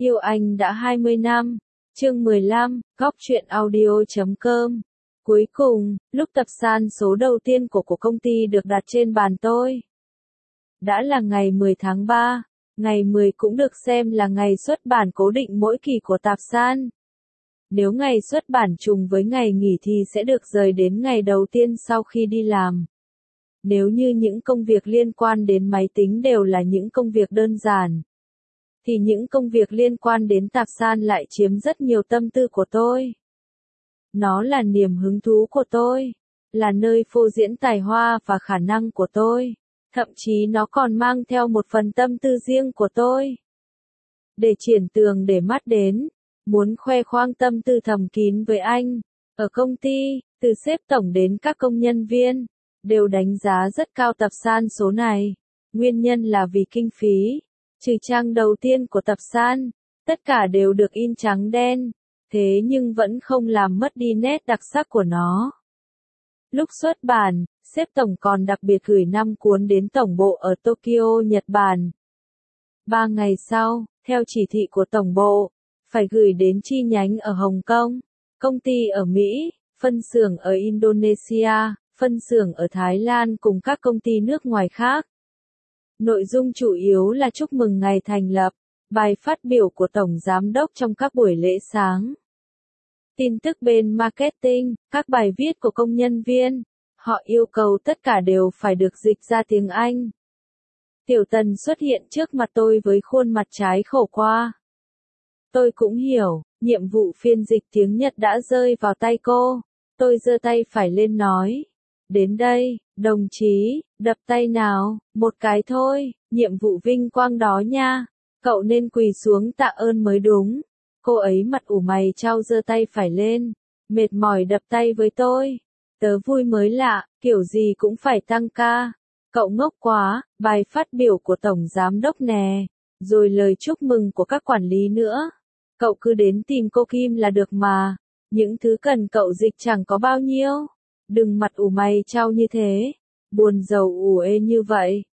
Yêu anh đã 20 năm. Chương 15, Góc truyện audio.com. Cuối cùng, lúc tập san số đầu tiên của công ty được đặt trên bàn tôi. Đã là ngày 10 tháng 3, ngày 10 cũng được xem là ngày xuất bản cố định mỗi kỳ của tạp san. Nếu ngày xuất bản trùng với ngày nghỉ thì sẽ được rời đến ngày đầu tiên sau khi đi làm. Nếu như những công việc liên quan đến máy tính đều là những công việc đơn giản, thì những công việc liên quan đến tạp san lại chiếm rất nhiều tâm tư của tôi. Nó là niềm hứng thú của tôi, là nơi phô diễn tài hoa và khả năng của tôi, thậm chí nó còn mang theo một phần tâm tư riêng của tôi. Để Triển Tường để mắt đến, muốn khoe khoang tâm tư thầm kín với anh, ở công ty, từ sếp tổng đến các công nhân viên, đều đánh giá rất cao tập san số này. Nguyên nhân là vì kinh phí. Trừ trang đầu tiên của tập san, tất cả đều được in trắng đen, thế nhưng vẫn không làm mất đi nét đặc sắc của nó. Lúc xuất bản, sếp tổng còn đặc biệt gửi 5 cuốn đến tổng bộ ở Tokyo, Nhật Bản. 3 ngày sau, theo chỉ thị của tổng bộ, phải gửi đến chi nhánh ở Hồng Kông, công ty ở Mỹ, phân xưởng ở Indonesia, phân xưởng ở Thái Lan cùng các công ty nước ngoài khác. Nội dung chủ yếu là chúc mừng ngày thành lập, bài phát biểu của Tổng Giám đốc trong các buổi lễ sáng. Tin tức bên marketing, các bài viết của công nhân viên, họ yêu cầu tất cả đều phải được dịch ra tiếng Anh. Tiểu Tần xuất hiện trước mặt tôi với khuôn mặt trái khổ qua. Tôi cũng hiểu, nhiệm vụ phiên dịch tiếng Nhật đã rơi vào tay cô. Tôi giơ tay phải lên nói. Đến đây, đồng chí, đập tay nào, một cái thôi, nhiệm vụ vinh quang đó nha. Cậu nên quỳ xuống tạ ơn mới đúng. Cô ấy mặt ủ mày chau giơ tay phải lên, mệt mỏi đập tay với tôi. Tớ vui mới lạ, kiểu gì cũng phải tăng ca. Cậu ngốc quá, bài phát biểu của Tổng Giám đốc nè, rồi lời chúc mừng của các quản lý nữa. Cậu cứ đến tìm cô Kim là được mà, những thứ cần cậu dịch chẳng có bao nhiêu. Đừng mặt ủ mày chau như thế, buồn rầu ủ ê như vậy.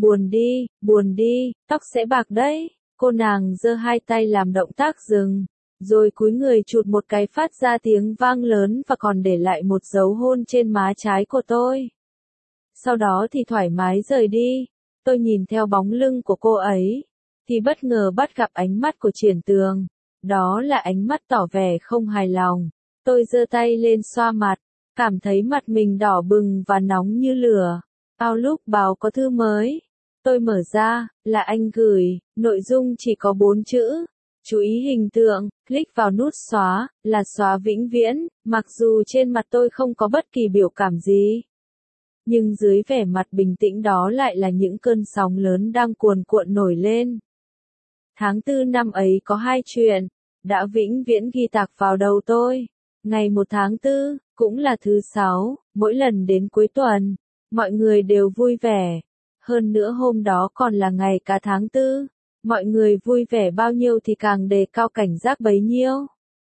Buồn đi, tóc sẽ bạc đấy. Cô nàng giơ hai tay làm động tác dừng, rồi cúi người chụt một cái phát ra tiếng vang lớn và còn để lại một dấu hôn trên má trái của tôi. Sau đó thì thoải mái rời đi. Tôi nhìn theo bóng lưng của cô ấy, thì bất ngờ bắt gặp ánh mắt của Triển Tường. Đó là ánh mắt tỏ vẻ không hài lòng. Tôi giơ tay lên xoa mặt, cảm thấy mặt mình đỏ bừng và nóng như lửa. Outlook báo có thư mới. Tôi mở ra, là anh gửi, nội dung chỉ có 4 chữ. Chú ý hình tượng, click vào nút xóa, là xóa vĩnh viễn, mặc dù trên mặt tôi không có bất kỳ biểu cảm gì. Nhưng dưới vẻ mặt bình tĩnh đó lại là những cơn sóng lớn đang cuồn cuộn nổi lên. Tháng 4 năm ấy có 2 chuyện, đã vĩnh viễn ghi tạc vào đầu tôi. Ngày 1 tháng 4, cũng là thứ 6, mỗi lần đến cuối tuần, mọi người đều vui vẻ. Hơn nữa hôm đó còn là ngày cả tháng 4, mọi người vui vẻ bao nhiêu thì càng đề cao cảnh giác bấy nhiêu.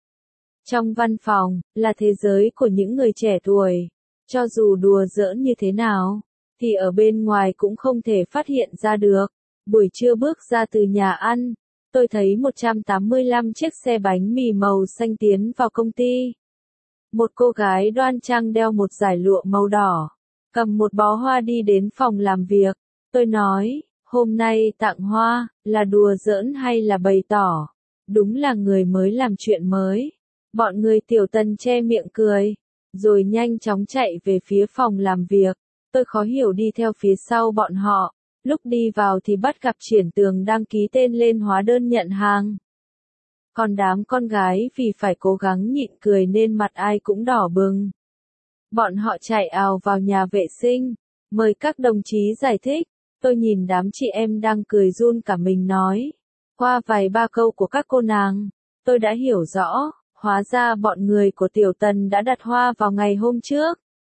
Trong văn phòng, là thế giới của những người trẻ tuổi. Cho dù đùa giỡn như thế nào, thì ở bên ngoài cũng không thể phát hiện ra được. Buổi trưa bước ra từ nhà ăn, tôi thấy 185 chiếc xe bánh mì màu xanh tiến vào công ty. Một cô gái đoan trang đeo một dải lụa màu đỏ, cầm một bó hoa đi đến phòng làm việc. Tôi nói, hôm nay tặng hoa, là đùa giỡn hay là bày tỏ? Đúng là người mới làm chuyện mới. Bọn người Tiểu Tần che miệng cười, rồi nhanh chóng chạy về phía phòng làm việc. Tôi khó hiểu đi theo phía sau bọn họ. Lúc đi vào thì bắt gặp Triển Tường đang ký tên lên hóa đơn nhận hàng. Còn đám con gái vì phải cố gắng nhịn cười nên mặt ai cũng đỏ bừng. Bọn họ chạy ào vào nhà vệ sinh, mời các đồng chí giải thích. Tôi nhìn đám chị em đang cười run cả mình nói. Qua vài ba câu của các cô nàng, tôi đã hiểu rõ, hóa ra bọn người của Tiểu Tần đã đặt hoa vào ngày hôm trước,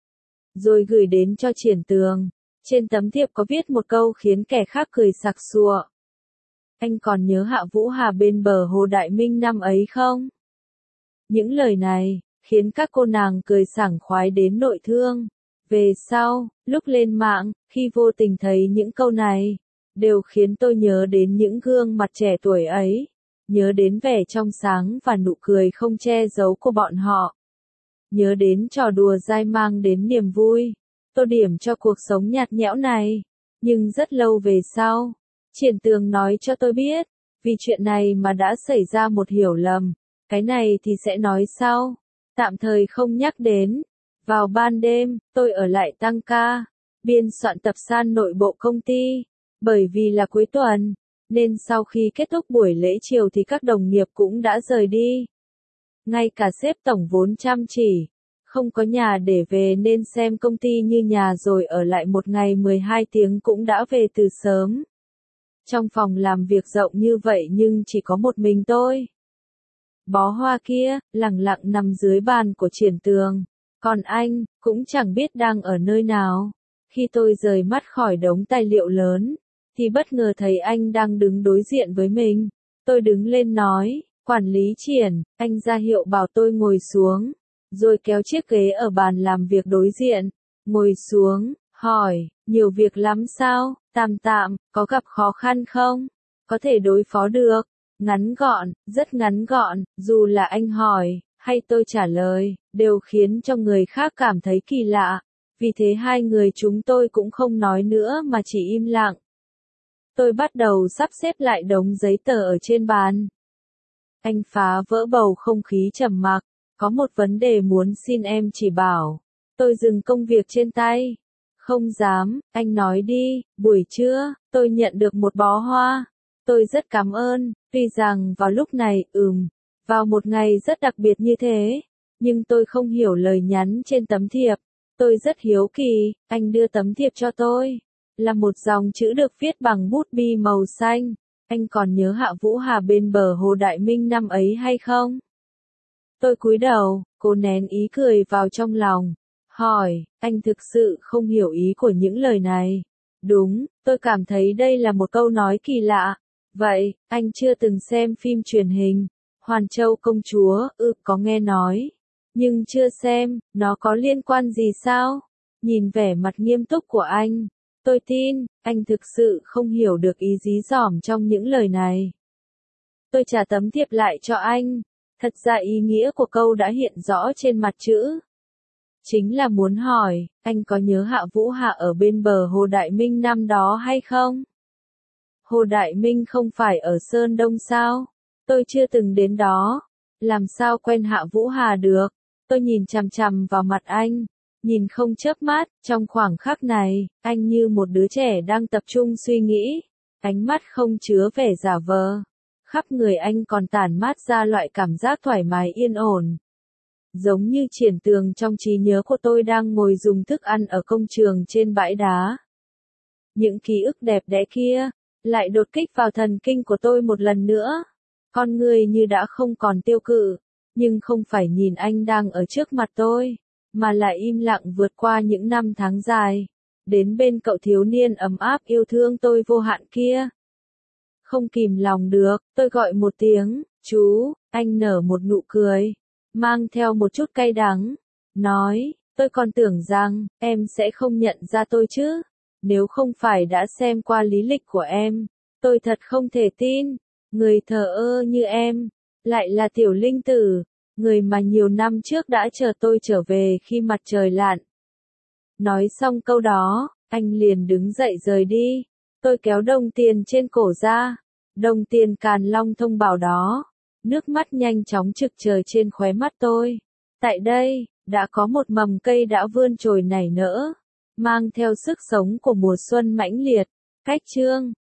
rồi gửi đến cho Triển Tường. Trên tấm thiệp có viết một câu khiến kẻ khác cười sặc sụa. Anh còn nhớ Hạ Vũ Hà bên bờ hồ Đại Minh năm ấy không? Những lời này, khiến các cô nàng cười sảng khoái đến nội thương. Về sau, lúc lên mạng, khi vô tình thấy những câu này, đều khiến tôi nhớ đến những gương mặt trẻ tuổi ấy. nhớ đến vẻ trong sáng và nụ cười không che giấu của bọn họ. Nhớ đến trò đùa dai mang đến niềm vui, tô điểm cho cuộc sống nhạt nhẽo này. Nhưng rất lâu về sau, Triển Tường nói cho tôi biết, vì chuyện này mà đã xảy ra một hiểu lầm, cái này thì sẽ nói sau, tạm thời không nhắc đến. Vào ban đêm, tôi ở lại tăng ca, biên soạn tập san nội bộ công ty, bởi vì là cuối tuần, nên sau khi kết thúc buổi lễ chiều thì các đồng nghiệp cũng đã rời đi. Ngay cả sếp tổng vốn chăm chỉ, không có nhà để về nên xem công ty như nhà rồi ở lại một ngày 12 tiếng cũng đã về từ sớm. Trong phòng làm việc rộng như vậy nhưng chỉ có một mình tôi. Bó hoa kia, lẳng lặng nằm dưới bàn của Triển Tường, còn anh, cũng chẳng biết đang ở nơi nào. Khi tôi rời mắt khỏi đống tài liệu lớn, thì bất ngờ thấy anh đang đứng đối diện với mình. Tôi đứng lên nói, quản lý Triển, anh ra hiệu bảo tôi ngồi xuống, rồi kéo chiếc ghế ở bàn làm việc đối diện, ngồi xuống, hỏi, nhiều việc lắm sao, tạm tạm, có gặp khó khăn không? Có thể đối phó được, ngắn gọn, rất ngắn gọn, dù là anh hỏi, hay tôi trả lời, đều khiến cho người khác cảm thấy kỳ lạ. Vì thế hai người chúng tôi cũng không nói nữa mà chỉ im lặng. Tôi bắt đầu sắp xếp lại đống giấy tờ ở trên bàn. Anh phá vỡ bầu không khí trầm mặc, có một vấn đề muốn xin em chỉ bảo. Tôi dừng công việc trên tay. Không dám, anh nói đi, buổi trưa, tôi nhận được một bó hoa. Tôi rất cảm ơn, tuy rằng vào lúc này, vào một ngày rất đặc biệt như thế, nhưng tôi không hiểu lời nhắn trên tấm thiệp. Tôi rất hiếu kỳ, anh đưa tấm thiệp cho tôi. Là một dòng chữ được viết bằng bút bi màu xanh. Anh còn nhớ Hạ Vũ Hà bên bờ Hồ Đại Minh năm ấy hay không? Tôi cúi đầu, cố nén ý cười vào trong lòng. Hỏi, anh thực sự không hiểu ý của những lời này. Đúng, tôi cảm thấy đây là một câu nói kỳ lạ. Vậy, anh chưa từng xem phim truyền hình Hoàn Châu Công Chúa, có nghe nói. Nhưng chưa xem, nó có liên quan gì sao? Nhìn vẻ mặt nghiêm túc của anh, tôi tin, anh thực sự không hiểu được ý dí dỏm trong những lời này. Tôi trả tấm thiệp lại cho anh. Thật ra ý nghĩa của câu đã hiện rõ trên mặt chữ. Chính là muốn hỏi, anh có nhớ Hạ Vũ Hà ở bên bờ Hồ Đại Minh năm đó hay không? Hồ Đại Minh không phải ở Sơn Đông sao? Tôi chưa từng đến đó. Làm sao quen Hạ Vũ Hà được? Tôi nhìn chằm chằm vào mặt anh, nhìn không chớp mắt. Trong khoảng khắc này, anh như một đứa trẻ đang tập trung suy nghĩ, ánh mắt không chứa vẻ giả vờ. Khắp người anh còn tản mát ra loại cảm giác thoải mái yên ổn. Giống như Triển Tường trong trí nhớ của tôi đang ngồi dùng thức ăn ở công trường trên bãi đá. Những ký ức đẹp đẽ kia, lại đột kích vào thần kinh của tôi một lần nữa. Con người như đã không còn tiêu cự, nhưng không phải nhìn anh đang ở trước mặt tôi, mà là im lặng vượt qua những năm tháng dài, đến bên cậu thiếu niên ấm áp yêu thương tôi vô hạn kia. Không kìm lòng được, tôi gọi một tiếng, chú, anh nở một nụ cười, mang theo một chút cay đắng, nói, tôi còn tưởng rằng, em sẽ không nhận ra tôi chứ, nếu không phải đã xem qua lý lịch của em, tôi thật không thể tin, người thờ ơ như em, lại là tiểu linh tử, người mà nhiều năm trước đã chờ tôi trở về khi mặt trời lặn. Nói xong câu đó, anh liền đứng dậy rời đi. Tôi kéo đồng tiền trên cổ ra. Đồng tiền Càn Long thông bảo đó. Nước mắt nhanh chóng trực trời trên khóe mắt tôi. Tại đây, đã có một mầm cây đã vươn chồi nảy nở, mang theo sức sống của mùa xuân mãnh liệt. Cách chương